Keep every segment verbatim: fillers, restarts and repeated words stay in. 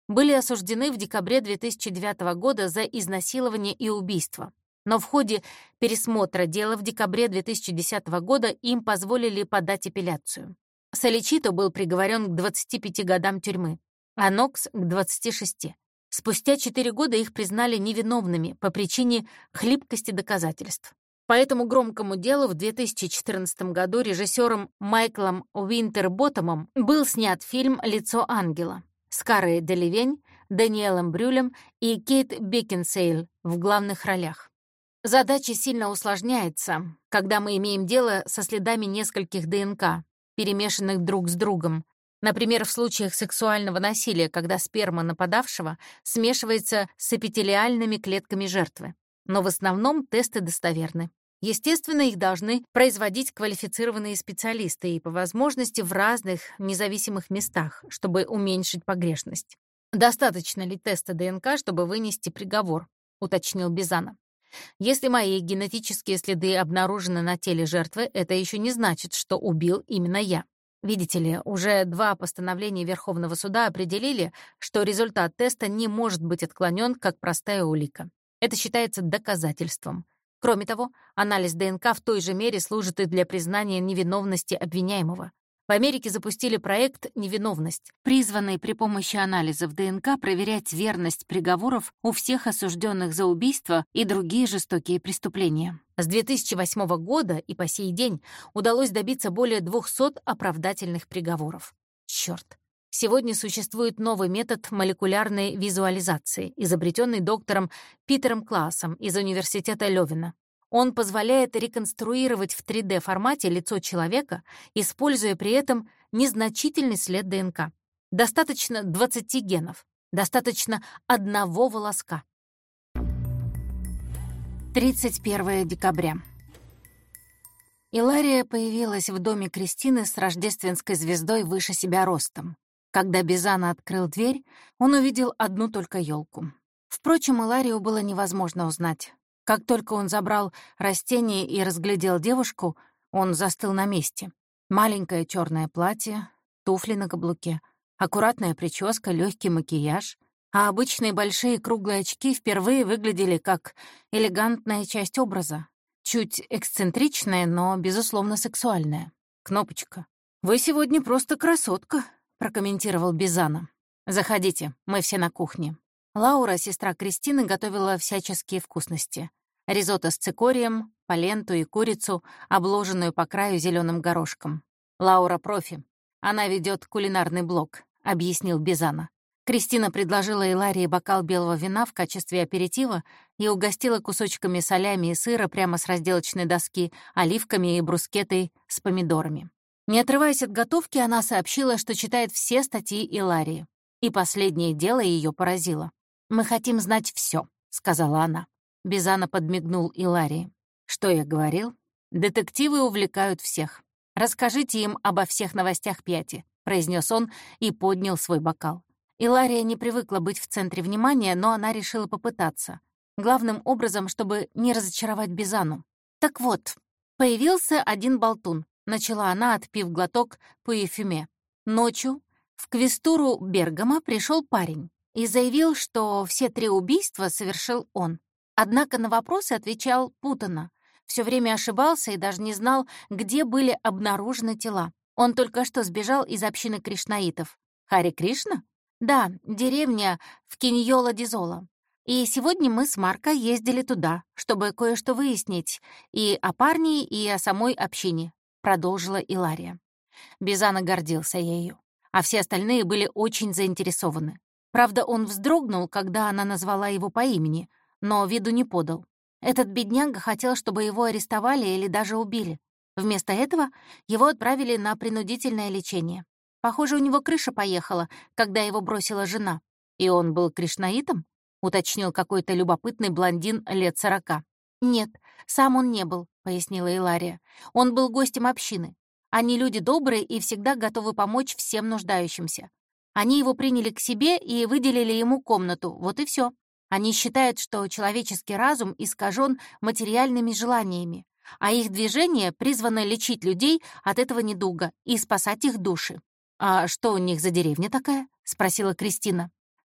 были осуждены в декабре две тысячи девятого года за изнасилование и убийство. Но в ходе пересмотра дела в декабре две тысячи десятого года им позволили подать апелляцию. Соличито был приговорен к двадцати пяти годам тюрьмы, а Нокс — к двадцати шести. Спустя четыре года их признали невиновными по причине хлипкости доказательств. По этому громкому делу в две тысячи четырнадцатом году режиссером Майклом Уинтерботтомом был снят фильм «Лицо ангела» с Карой Делевень, Дэниелом Брюлем и Кейт Бекинсейл в главных ролях. Задача сильно усложняется, когда мы имеем дело со следами нескольких ДНК, перемешанных друг с другом. Например, в случаях сексуального насилия, когда сперма нападавшего смешивается с эпителиальными клетками жертвы. Но в основном тесты достоверны. Естественно, их должны производить квалифицированные специалисты и, по возможности, в разных независимых местах, чтобы уменьшить погрешность. «Достаточно ли теста ДНК, чтобы вынести приговор?» — уточнил Бизана. «Если мои генетические следы обнаружены на теле жертвы, это еще не значит, что убил именно я. Видите ли, уже два постановления Верховного суда определили, что результат теста не может быть отклонен как простая улика. Это считается доказательством. Кроме того, анализ ДНК в той же мере служит и для признания невиновности обвиняемого. В Америке запустили проект «Невиновность», призванный при помощи анализов ДНК проверять верность приговоров у всех осужденных за убийство и другие жестокие преступления. С две тысячи восьмого года и по сей день удалось добиться более двухсот оправдательных приговоров. Чёрт. Сегодня существует новый метод молекулярной визуализации, изобретенный доктором Питером Классом из Университета Лёвена. Он позволяет реконструировать в три дэ формате лицо человека, используя при этом незначительный след ДНК. Достаточно двадцати генов, достаточно одного волоска. тридцать первого декабря. Илария появилась в доме Кристины с рождественской звездой выше себя ростом. Когда Бизана открыл дверь, он увидел одну только елку. Впрочем, Иларию было невозможно узнать. Как только он забрал растение и разглядел девушку, он застыл на месте. Маленькое черное платье, туфли на каблуке, аккуратная прическа, легкий макияж, а обычные большие круглые очки впервые выглядели как элегантная часть образа, чуть эксцентричная, но, безусловно, сексуальная. «Кнопочка, вы сегодня просто красотка», — прокомментировал Бизана. «Заходите, мы все на кухне». Лаура, сестра Кристины, готовила всяческие вкусности. Ризотто с цикорием, поленту и курицу, обложенную по краю зеленым горошком. «Лаура профи. Она ведет кулинарный блог», — объяснил Бизана. Кристина предложила Иларии бокал белого вина в качестве аперитива и угостила кусочками солями и сыра прямо с разделочной доски, оливками и брускеттой с помидорами. Не отрываясь от готовки, она сообщила, что читает все статьи Иларии. И последнее дело ее поразило. «Мы хотим знать все, сказала она. Бизана подмигнул Иларии. «Что я говорил? Детективы увлекают всех. Расскажите им обо всех новостях Пяти», — произнес он и поднял свой бокал. Илария не привыкла быть в центре внимания, но она решила попытаться. Главным образом, чтобы не разочаровать Бизану. «Так вот, появился один болтун», — начала она, отпив глоток пуэфюме. «Ночью в квестуру Бергамо пришел парень и заявил, что все три убийства совершил он. Однако на вопросы отвечал путанно, все время ошибался и даже не знал, где были обнаружены тела. Он только что сбежал из общины кришнаитов. Харе Кришна? Да, деревня в Киньола-Дизола. И сегодня мы с Марко ездили туда, чтобы кое-что выяснить и о парне, и о самой общине», — продолжила Илария. Бизана гордился ею, а все остальные были очень заинтересованы. Правда, он вздрогнул, когда она назвала его по имени, но виду не подал. Этот бедняга хотел, чтобы его арестовали или даже убили. Вместо этого его отправили на принудительное лечение. Похоже, у него крыша поехала, когда его бросила жена. И он был кришнаитом? Уточнил какой-то любопытный блондин лет сорока. «Нет, сам он не был», — пояснила Илария. «Он был гостем общины. Они люди добрые и всегда готовы помочь всем нуждающимся. Они его приняли к себе и выделили ему комнату, вот и все. Они считают, что человеческий разум искажен материальными желаниями, а их движение призвано лечить людей от этого недуга и спасать их души». «А что у них за деревня такая?» — спросила Кристина.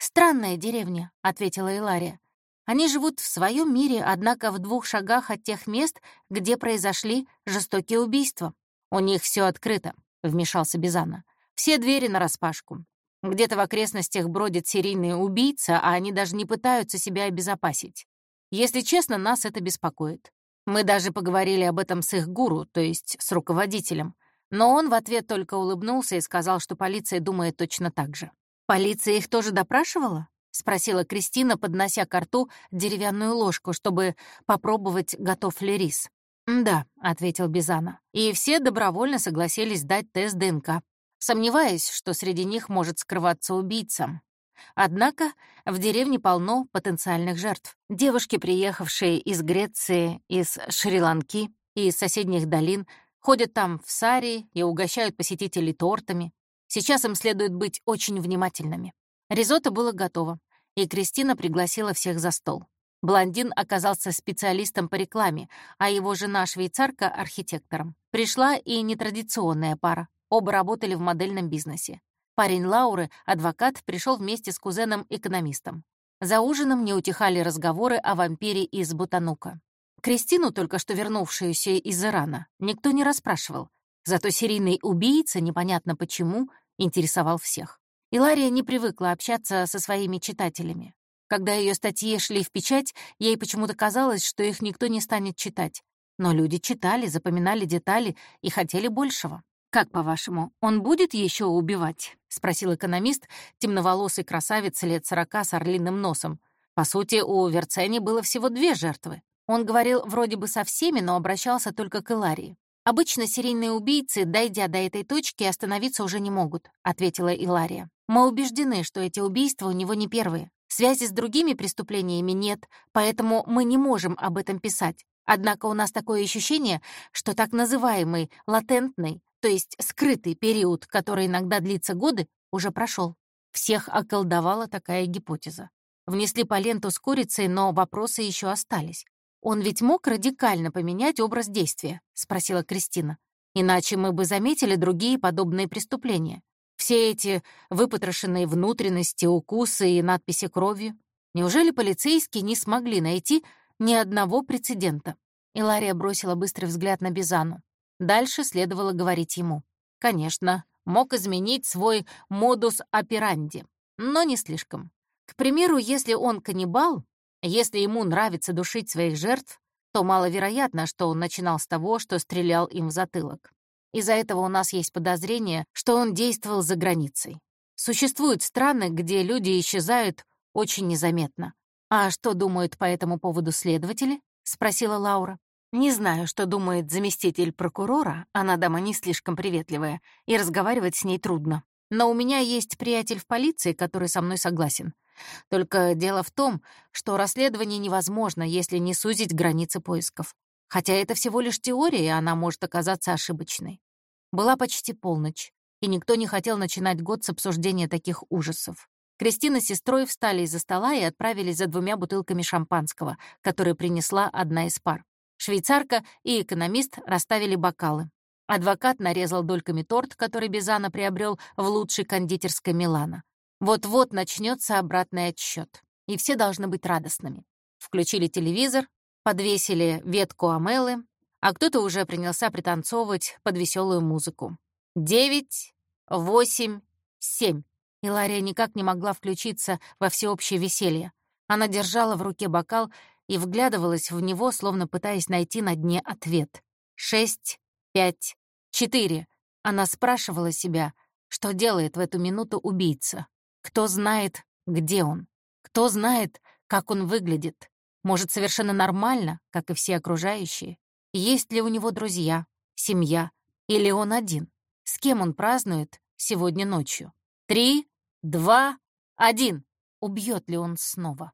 «Странная деревня», — ответила Илария. «Они живут в своем мире, однако в двух шагах от тех мест, где произошли жестокие убийства. У них все открыто», — вмешался Бизана. «Все двери нараспашку. Где-то в окрестностях бродит серийный убийца, а они даже не пытаются себя обезопасить. Если честно, нас это беспокоит. Мы даже поговорили об этом с их гуру, то есть с руководителем. Но он в ответ только улыбнулся и сказал, что полиция думает точно так же». «Полиция их тоже допрашивала?» — спросила Кристина, поднося ко рту деревянную ложку, чтобы попробовать, готов ли рис. «Да», — ответил Бизана. «И все добровольно согласились дать тест ДНК, сомневаясь, что среди них может скрываться убийца. Однако в деревне полно потенциальных жертв. Девушки, приехавшие из Греции, из Шри-Ланки и из соседних долин, ходят там в сари и угощают посетителей тортами. Сейчас им следует быть очень внимательными». Ризотто было готово, и Кристина пригласила всех за стол. Блондин оказался специалистом по рекламе, а его жена-швейцарка — архитектором. Пришла и нетрадиционная пара. Оба работали в модельном бизнесе. Парень Лауры, адвокат, пришел вместе с кузеном-экономистом. За ужином не утихали разговоры о вампире из Бутанука. Кристину, только что вернувшуюся из Ирана, никто не расспрашивал. Зато серийный убийца, непонятно почему, интересовал всех. Илария не привыкла общаться со своими читателями. Когда ее статьи шли в печать, ей почему-то казалось, что их никто не станет читать. Но люди читали, запоминали детали и хотели большего. «Как, по-вашему, он будет еще убивать?» — спросил экономист, темноволосый красавец лет сорока с орлиным носом. По сути, у Верцени было всего две жертвы. Он говорил вроде бы со всеми, но обращался только к Иларии. «Обычно серийные убийцы, дойдя до этой точки, остановиться уже не могут», — ответила Илария. «Мы убеждены, что эти убийства у него не первые. Связи с другими преступлениями нет, поэтому мы не можем об этом писать. Однако у нас такое ощущение, что так называемый латентный, то есть скрытый период, который иногда длится годы, уже прошел. Всех околдовала такая гипотеза. Внесли по ленту с курицей, но вопросы еще остались. «Он ведь мог радикально поменять образ действия?» — спросила Кристина. «Иначе мы бы заметили другие подобные преступления. Все эти выпотрошенные внутренности, укусы и надписи кровью. Неужели полицейские не смогли найти ни одного прецедента?» Илария бросила быстрый взгляд на Бизану. Дальше следовало говорить ему. Конечно, мог изменить свой модус операнди, но не слишком. К примеру, если он каннибал, если ему нравится душить своих жертв, то маловероятно, что он начинал с того, что стрелял им в затылок. Из-за этого у нас есть подозрение, что он действовал за границей. Существуют страны, где люди исчезают очень незаметно. «А что думают по этому поводу следователи?» — спросила Лаура. «Не знаю, что думает заместитель прокурора, она дама не слишком приветливая, и разговаривать с ней трудно. Но у меня есть приятель в полиции, который со мной согласен. Только дело в том, что расследование невозможно, если не сузить границы поисков. Хотя это всего лишь теория, и она может оказаться ошибочной». Была почти полночь, и никто не хотел начинать год с обсуждения таких ужасов. Кристина с сестрой встали из-за стола и отправились за двумя бутылками шампанского, которые принесла одна из пар. Швейцарка и экономист расставили бокалы. Адвокат нарезал дольками торт, который Бизана приобрел в лучшей кондитерской Милана. Вот-вот начнется обратный отсчет, и все должны быть радостными. Включили телевизор, подвесили ветку амелы, а кто-то уже принялся пританцовывать под веселую музыку. Девять, восемь, семь. Илария никак не могла включиться во всеобщее веселье. Она держала в руке бокал и вглядывалась в него, словно пытаясь найти на дне ответ. Шесть, пять, четыре. Она спрашивала себя, что делает в эту минуту убийца. Кто знает, где он? Кто знает, как он выглядит? Может, совершенно нормально, как и все окружающие? Есть ли у него друзья, семья? Или он один? С кем он празднует сегодня ночью? Три, два, один. Убьет ли он снова?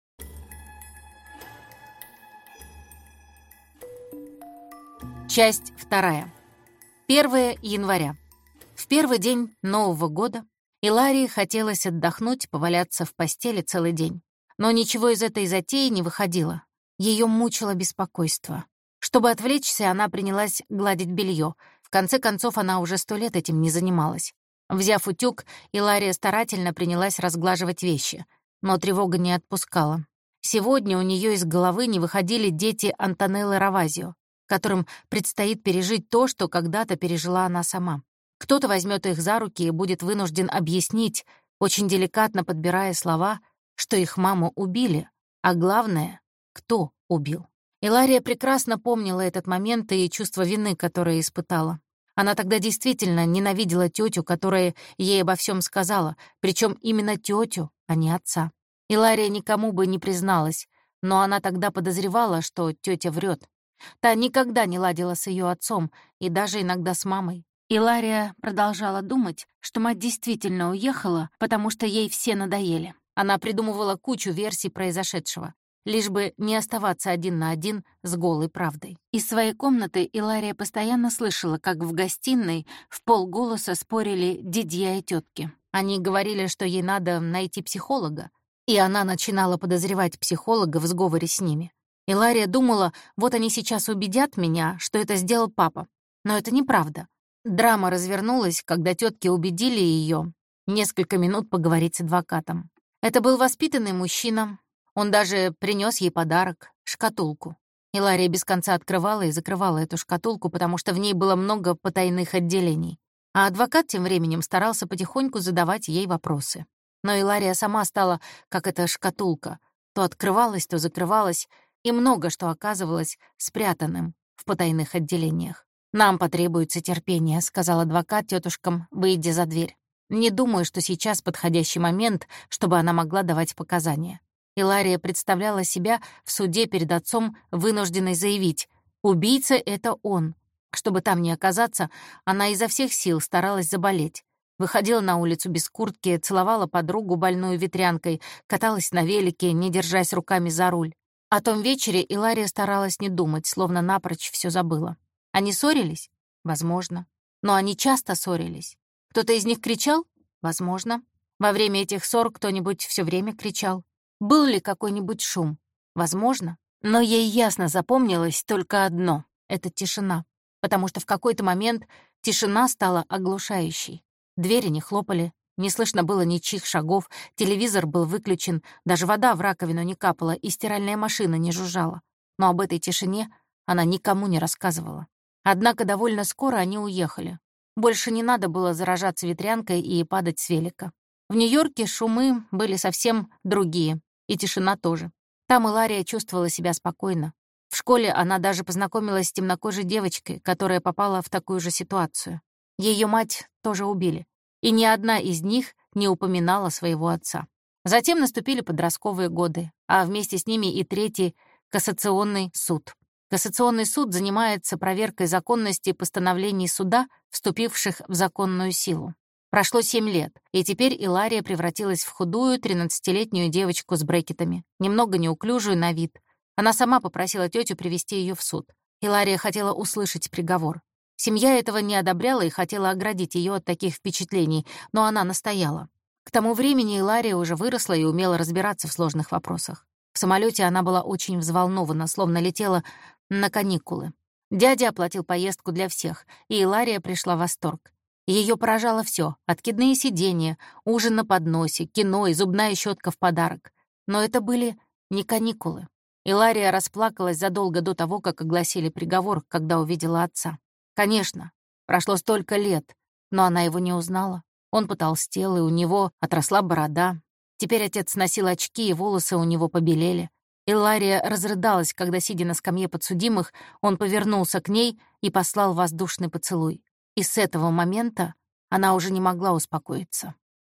Часть вторая. первое января. В первый день Нового года Иларии хотелось отдохнуть, поваляться в постели целый день. Но ничего из этой затеи не выходило. Ее мучило беспокойство. Чтобы отвлечься, она принялась гладить белье. В конце концов, она уже сто лет этим не занималась. Взяв утюг, Илария старательно принялась разглаживать вещи, но тревога не отпускала. Сегодня у нее из головы не выходили дети Антонеллы Равазио, которым предстоит пережить то, что когда-то пережила она сама. Кто-то возьмет их за руки и будет вынужден объяснить, очень деликатно подбирая слова, что их маму убили, а главное, кто убил. Илария прекрасно помнила этот момент и чувство вины, которое испытала. Она тогда действительно ненавидела тетю, которая ей обо всем сказала, причем именно тетю, а не отца. Илария никому бы не призналась, но она тогда подозревала, что тетя врет. Та никогда не ладила с ее отцом и даже иногда с мамой. Илария продолжала думать, что мать действительно уехала, потому что ей все надоели. Она придумывала кучу версий произошедшего, лишь бы не оставаться один на один с голой правдой. Из своей комнаты Илария постоянно слышала, как в гостиной в полголоса спорили дядья и тетки. Они говорили, что ей надо найти психолога, и она начинала подозревать психолога в сговоре с ними. Илария думала, вот они сейчас убедят меня, что это сделал папа. Но это неправда. Драма развернулась, когда тетки убедили ее несколько минут поговорить с адвокатом. Это был воспитанный мужчина. Он даже принес ей подарок — шкатулку. Илария без конца открывала и закрывала эту шкатулку, потому что в ней было много потайных отделений. А адвокат тем временем старался потихоньку задавать ей вопросы. Но Илария сама стала, как эта шкатулка. То открывалась, то закрывалась, и много что оказывалось спрятанным в потайных отделениях. «Нам потребуется терпение», — сказал адвокат тетушкам, выйдя за дверь. «Не думаю, что сейчас подходящий момент, чтобы она могла давать показания». Илария представляла себя в суде перед отцом, вынужденной заявить: «Убийца — это он». Чтобы там не оказаться, она изо всех сил старалась заболеть. Выходила на улицу без куртки, целовала подругу, больную ветрянкой, каталась на велике, не держась руками за руль. О том вечере Илария старалась не думать, словно напрочь все забыла. Они ссорились? Возможно. Но они часто ссорились. Кто-то из них кричал? Возможно. Во время этих ссор кто-нибудь все время кричал. Был ли какой-нибудь шум? Возможно. Но ей ясно запомнилось только одно — это тишина. Потому что в какой-то момент тишина стала оглушающей. Двери не хлопали, не слышно было ничьих шагов, телевизор был выключен, даже вода в раковину не капала и стиральная машина не жужжала. Но об этой тишине она никому не рассказывала. Однако довольно скоро они уехали. Больше не надо было заражаться ветрянкой и падать с велика. В Нью-Йорке шумы были совсем другие, и тишина тоже. Там Илария чувствовала себя спокойно. В школе она даже познакомилась с темнокожей девочкой, которая попала в такую же ситуацию. Ее мать тоже убили, и ни одна из них не упоминала своего отца. Затем наступили подростковые годы, а вместе с ними и третий кассационный суд. Кассационный суд занимается проверкой законности постановлений суда, вступивших в законную силу. Прошло семь лет, и теперь Илария превратилась в худую тринадцатилетнюю девочку с брекетами, немного неуклюжую на вид. Она сама попросила тетю привести ее в суд. Илария хотела услышать приговор. Семья этого не одобряла и хотела оградить ее от таких впечатлений, но она настояла. К тому времени Илария уже выросла и умела разбираться в сложных вопросах. В самолете она была очень взволнована, словно летела на каникулы. Дядя оплатил поездку для всех, и Илария пришла в восторг. Ее поражало все: откидные сиденья, ужин на подносе, кино и зубная щетка в подарок. Но это были не каникулы. Илария расплакалась задолго до того, как огласили приговор, когда увидела отца. Конечно, прошло столько лет, но она его не узнала. Он потолстел, и у него отросла борода. Теперь отец носил очки, и волосы у него побелели. Илария разрыдалась, когда, сидя на скамье подсудимых, он повернулся к ней и послал воздушный поцелуй. И с этого момента она уже не могла успокоиться.